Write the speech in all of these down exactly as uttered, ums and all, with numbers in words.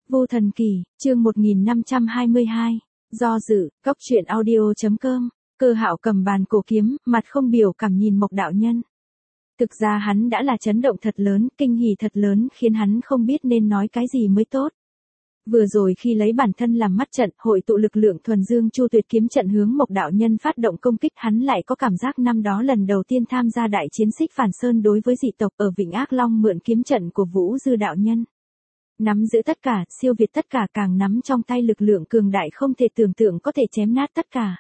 Vô Thần Kỳ, chương một nghìn năm trăm hai mươi hai. Do dự, Cóc truyện audio chấm com. Cơ Hạo cầm bàn cổ kiếm, mặt không biểu cảm nhìn Mộc đạo nhân. Thực ra hắn đã là chấn động thật lớn, kinh hỉ thật lớn, khiến hắn không biết nên nói cái gì mới tốt. Vừa rồi khi lấy bản thân làm mắt trận, hội tụ lực lượng thuần dương chu tuyệt kiếm trận hướng Mộc đạo nhân phát động công kích, hắn lại có cảm giác năm đó lần đầu tiên tham gia đại chiến Xích Phản Sơn đối với dị tộc ở Vịnh Ác Long mượn kiếm trận của Vũ Dư đạo nhân. Nắm giữ tất cả, siêu việt tất cả, càng nắm trong tay lực lượng cường đại không thể tưởng tượng có thể chém nát tất cả.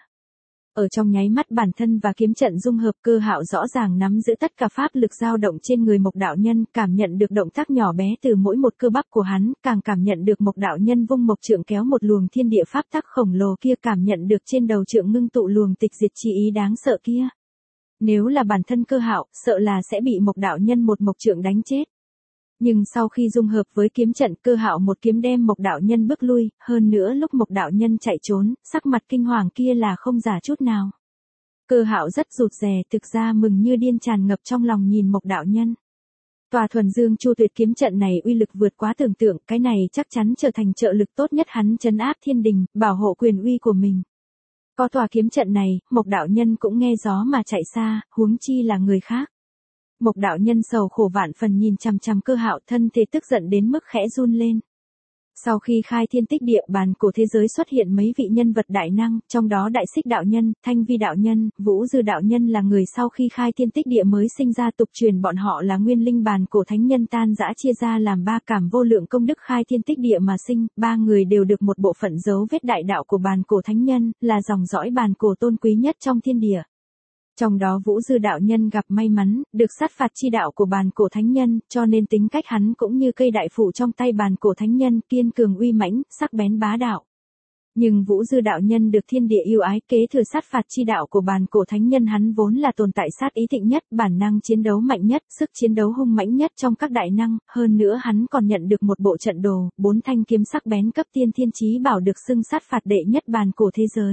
Ở trong nháy mắt bản thân và kiếm trận dung hợp, Cơ Hạo rõ ràng nắm giữ tất cả pháp lực dao động trên người Mộc đạo nhân, cảm nhận được động tác nhỏ bé từ mỗi một cơ bắp của hắn, càng cảm nhận được Mộc đạo nhân vung mộc trượng kéo một luồng thiên địa pháp tắc khổng lồ kia, cảm nhận được trên đầu trượng ngưng tụ luồng tịch diệt chi ý đáng sợ kia. Nếu là bản thân Cơ Hạo, sợ là sẽ bị Mộc đạo nhân một mộc trượng đánh chết. Nhưng sau khi dung hợp với kiếm trận, Cơ Hạo một kiếm đem Mộc đạo nhân bước lui, hơn nữa lúc Mộc đạo nhân chạy trốn, sắc mặt kinh hoàng kia là không giả chút nào. Cơ Hạo rất rụt rè, thực ra mừng như điên tràn ngập trong lòng nhìn Mộc đạo nhân. Tòa thuần dương chu tuyệt kiếm trận này uy lực vượt quá tưởng tượng, cái này chắc chắn trở thành trợ lực tốt nhất hắn trấn áp thiên đình, bảo hộ quyền uy của mình. Có tòa kiếm trận này, Mộc đạo nhân cũng nghe gió mà chạy xa, huống chi là người khác. Mộc đạo nhân sầu khổ vạn phần nhìn chằm chằm Cơ Hạo, thân thể tức giận đến mức khẽ run lên. Sau khi khai thiên tích địa, bàn cổ thế giới xuất hiện mấy vị nhân vật đại năng, trong đó Đại Xích đạo nhân, Thanh Vi đạo nhân, Vũ Dư đạo nhân là người sau khi khai thiên tích địa mới sinh ra, tục truyền bọn họ là nguyên linh bàn cổ thánh nhân tan rã chia ra làm ba, cảm vô lượng công đức khai thiên tích địa mà sinh, ba người đều được một bộ phận dấu vết đại đạo của bàn cổ thánh nhân, là dòng dõi bàn cổ tôn quý nhất trong thiên địa. Trong đó Vũ Dư đạo nhân gặp may mắn, được sát phạt chi đạo của bàn cổ thánh nhân, cho nên tính cách hắn cũng như cây đại thụ trong tay bàn cổ thánh nhân, kiên cường uy mãnh, sắc bén bá đạo. Nhưng Vũ Dư đạo nhân được thiên địa yêu ái, kế thừa sát phạt chi đạo của bàn cổ thánh nhân, hắn vốn là tồn tại sát ý thịnh nhất, bản năng chiến đấu mạnh nhất, sức chiến đấu hung mãnh nhất trong các đại năng, hơn nữa hắn còn nhận được một bộ trận đồ, bốn thanh kiếm sắc bén cấp tiên thiên chí bảo được xưng sát phạt đệ nhất bàn cổ thế giới.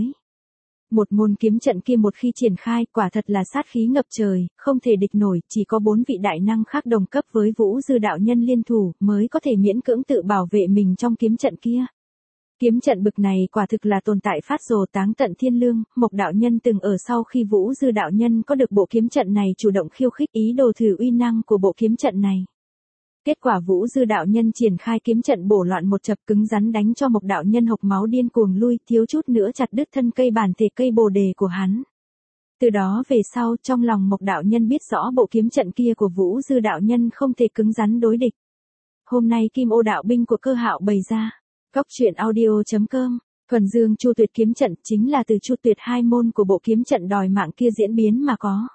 Một môn kiếm trận kia một khi triển khai, quả thật là sát khí ngập trời, không thể địch nổi, chỉ có bốn vị đại năng khác đồng cấp với Vũ Dư đạo nhân liên thủ, mới có thể miễn cưỡng tự bảo vệ mình trong kiếm trận kia. Kiếm trận bực này quả thực là tồn tại phát rồ táng tận thiên lương, Mộc đạo nhân từng ở sau khi Vũ Dư đạo nhân có được bộ kiếm trận này chủ động khiêu khích, ý đồ thử uy năng của bộ kiếm trận này. Kết quả Vũ Dư đạo nhân triển khai kiếm trận bổ loạn một chập, cứng rắn đánh cho Mộc đạo nhân hộc máu điên cuồng lui, thiếu chút nữa chặt đứt thân cây bản thể cây bồ đề của hắn. Từ đó về sau, trong lòng Mộc đạo nhân biết rõ bộ kiếm trận kia của Vũ Dư đạo nhân không thể cứng rắn đối địch. Hôm nay Kim Ô đạo binh của Cơ Hạo bày ra. Cóc truyện audio chấm com. Thuần dương chu tuyệt kiếm trận chính là từ chu tuyệt hai môn của bộ kiếm trận đòi mạng kia diễn biến mà có.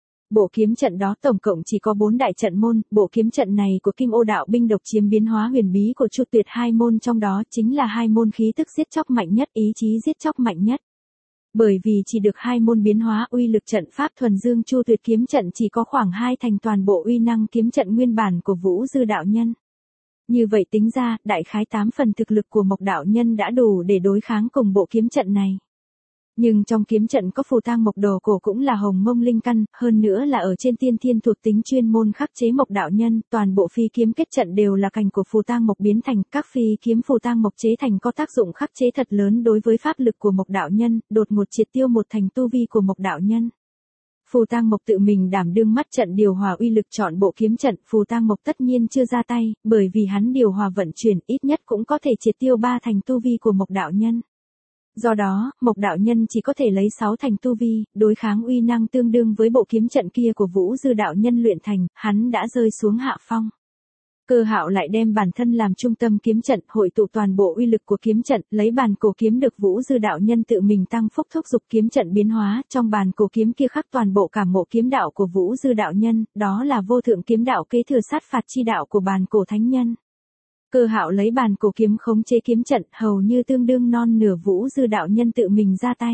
Bộ kiếm trận đó tổng cộng chỉ có bốn đại trận môn, bộ kiếm trận này của Kim Ô đạo binh độc chiếm biến hóa huyền bí của chu tuyệt hai môn, trong đó chính là hai môn khí tức giết chóc mạnh nhất, ý chí giết chóc mạnh nhất. Bởi vì chỉ được hai môn biến hóa, uy lực trận pháp thuần dương chu tuyệt kiếm trận chỉ có khoảng hai thành toàn bộ uy năng kiếm trận nguyên bản của Vũ Dư đạo nhân. Như vậy tính ra, đại khái tám phần thực lực của Mộc đạo nhân đã đủ để đối kháng cùng bộ kiếm trận này. Nhưng trong kiếm trận có phù tang mộc đồ cổ cũng là hồng mông linh căn, hơn nữa là ở trên tiên thiên thuộc tính chuyên môn khắc chế Mộc đạo nhân, toàn bộ phi kiếm kết trận đều là cành của phù tang mộc biến thành, các phi kiếm phù tang mộc chế thành có tác dụng khắc chế thật lớn đối với pháp lực của Mộc đạo nhân, đột ngột triệt tiêu một thành tu vi của Mộc đạo nhân. Phù tang mộc tự mình đảm đương mắt trận điều hòa uy lực chọn bộ kiếm trận, phù tang mộc tất nhiên chưa ra tay, bởi vì hắn điều hòa vận chuyển ít nhất cũng có thể triệt tiêu ba thành tu vi của Mộc đạo nhân. Do đó, Mộc đạo nhân chỉ có thể lấy sáu thành tu vi, đối kháng uy năng tương đương với bộ kiếm trận kia của Vũ Dư đạo nhân luyện thành, hắn đã rơi xuống hạ phong. Cơ Hạo lại đem bản thân làm trung tâm kiếm trận, hội tụ toàn bộ uy lực của kiếm trận, lấy bàn cổ kiếm được Vũ Dư đạo nhân tự mình tăng phúc thúc dục kiếm trận biến hóa, trong bàn cổ kiếm kia khắc toàn bộ cảm ngộ kiếm đạo của Vũ Dư đạo nhân, đó là vô thượng kiếm đạo kế thừa sát phạt chi đạo của bàn cổ thánh nhân. Cơ Hạo lấy bàn cổ kiếm khống chế kiếm trận, hầu như tương đương non nửa Vũ Dư đạo nhân tự mình ra tay.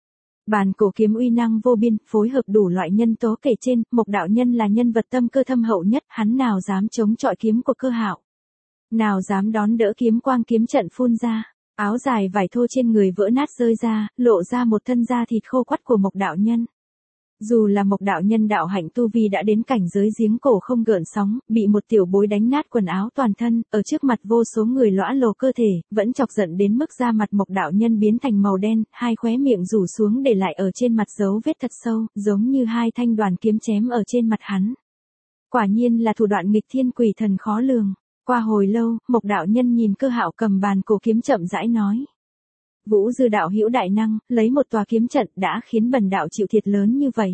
Bàn cổ kiếm uy năng vô biên, phối hợp đủ loại nhân tố kể trên, Mộc đạo nhân là nhân vật tâm cơ thâm hậu nhất, hắn nào dám chống chọi kiếm của Cơ Hạo, nào dám đón đỡ kiếm quang kiếm trận phun ra, áo dài vải thô trên người vỡ nát rơi ra, lộ ra một thân da thịt khô quắt của Mộc đạo nhân. Dù là Mộc đạo nhân đạo hạnh tu vi đã đến cảnh giới giếng cổ không gợn sóng, bị một tiểu bối đánh nát quần áo toàn thân, ở trước mặt vô số người lõa lồ cơ thể, vẫn chọc giận đến mức da mặt Mộc đạo nhân biến thành màu đen, hai khóe miệng rủ xuống để lại ở trên mặt dấu vết thật sâu, giống như hai thanh đoàn kiếm chém ở trên mặt hắn. Quả nhiên là thủ đoạn nghịch thiên quỷ thần khó lường. Qua hồi lâu, Mộc đạo nhân nhìn Cơ Hạo cầm bàn cổ kiếm chậm rãi nói. Vũ Dư đạo hữu đại năng, lấy một tòa kiếm trận đã khiến bần đạo chịu thiệt lớn như vậy.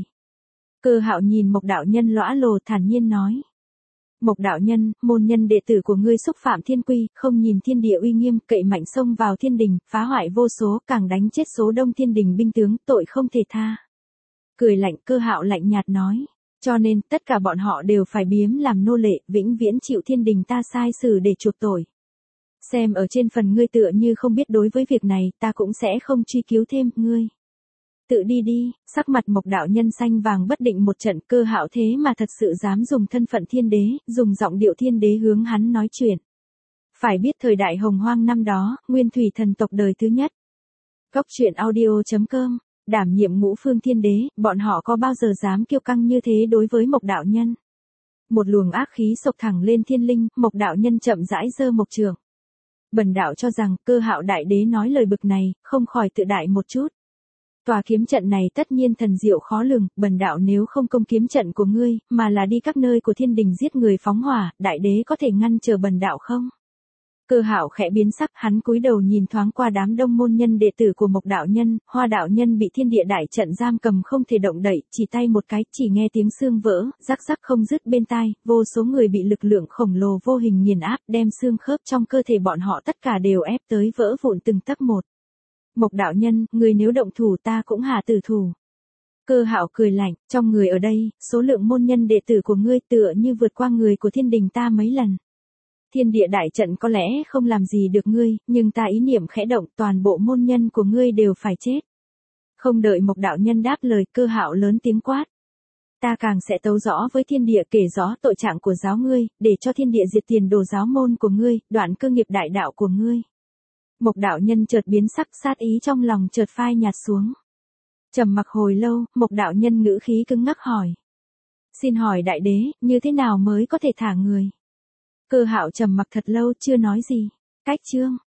Cơ Hạo nhìn Mộc đạo nhân lõa lồ thản nhiên nói. Mộc đạo nhân, môn nhân đệ tử của ngươi xúc phạm thiên quy, không nhìn thiên địa uy nghiêm, cậy mạnh xông vào thiên đình, phá hoại vô số, càng đánh chết số đông thiên đình binh tướng, tội không thể tha. Cười lạnh, Cơ Hạo lạnh nhạt nói. Cho nên, tất cả bọn họ đều phải biếm làm nô lệ, vĩnh viễn chịu thiên đình ta sai xử để chuộc tội. Xem ở trên phần ngươi tựa như không biết đối với việc này, ta cũng sẽ không truy cứu thêm, ngươi. Tự đi đi, sắc mặt Mộc đạo nhân xanh vàng bất định một trận. Cơ Hạo thế mà thật sự dám dùng thân phận thiên đế, dùng giọng điệu thiên đế hướng hắn nói chuyện. Phải biết thời đại hồng hoang năm đó, nguyên thủy thần tộc đời thứ nhất. Góc truyện audio chấm com, đảm nhiệm ngũ phương thiên đế, bọn họ có bao giờ dám kiêu căng như thế đối với Mộc đạo nhân. Một luồng ác khí sộc thẳng lên thiên linh, Mộc đạo nhân chậm rãi giơ mộc trường. Bần đạo cho rằng, Cơ Hạo đại đế nói lời bực này, không khỏi tự đại một chút. Tòa kiếm trận này tất nhiên thần diệu khó lường, bần đạo nếu không công kiếm trận của ngươi, mà là đi các nơi của thiên đình giết người phóng hỏa, đại đế có thể ngăn chờ bần đạo không? Cơ Hạo khẽ biến sắc, hắn cúi đầu nhìn thoáng qua đám đông môn nhân đệ tử của Mộc đạo nhân, Hoa đạo nhân bị thiên địa đại trận giam cầm không thể động đậy, chỉ tay một cái, chỉ nghe tiếng xương vỡ, rắc rắc không dứt bên tai, vô số người bị lực lượng khổng lồ vô hình nghiền áp, đem xương khớp trong cơ thể bọn họ tất cả đều ép tới vỡ vụn từng tấc một. Mộc đạo nhân, người nếu động thủ ta cũng hạ tử thủ. Cơ Hạo cười lạnh, trong người ở đây, số lượng môn nhân đệ tử của ngươi tựa như vượt qua người của thiên đình ta mấy lần. Thiên địa đại trận có lẽ không làm gì được ngươi, nhưng ta ý niệm khẽ động, toàn bộ môn nhân của ngươi đều phải chết. Không đợi Mộc đạo nhân đáp lời, Cơ Hạo lớn tiếng quát. Ta càng sẽ tấu rõ với thiên địa, kể rõ tội trạng của giáo ngươi, để cho thiên địa diệt tiền đồ giáo môn của ngươi, đoạn cơ nghiệp đại đạo của ngươi. Mộc đạo nhân chợt biến sắc, sát ý trong lòng chợt phai nhạt xuống. Trầm mặc hồi lâu, Mộc đạo nhân ngữ khí cứng ngắc hỏi. Xin hỏi đại đế, như thế nào mới có thể thả người? Cơ Hạo trầm mặc thật lâu chưa nói gì. Cách chương.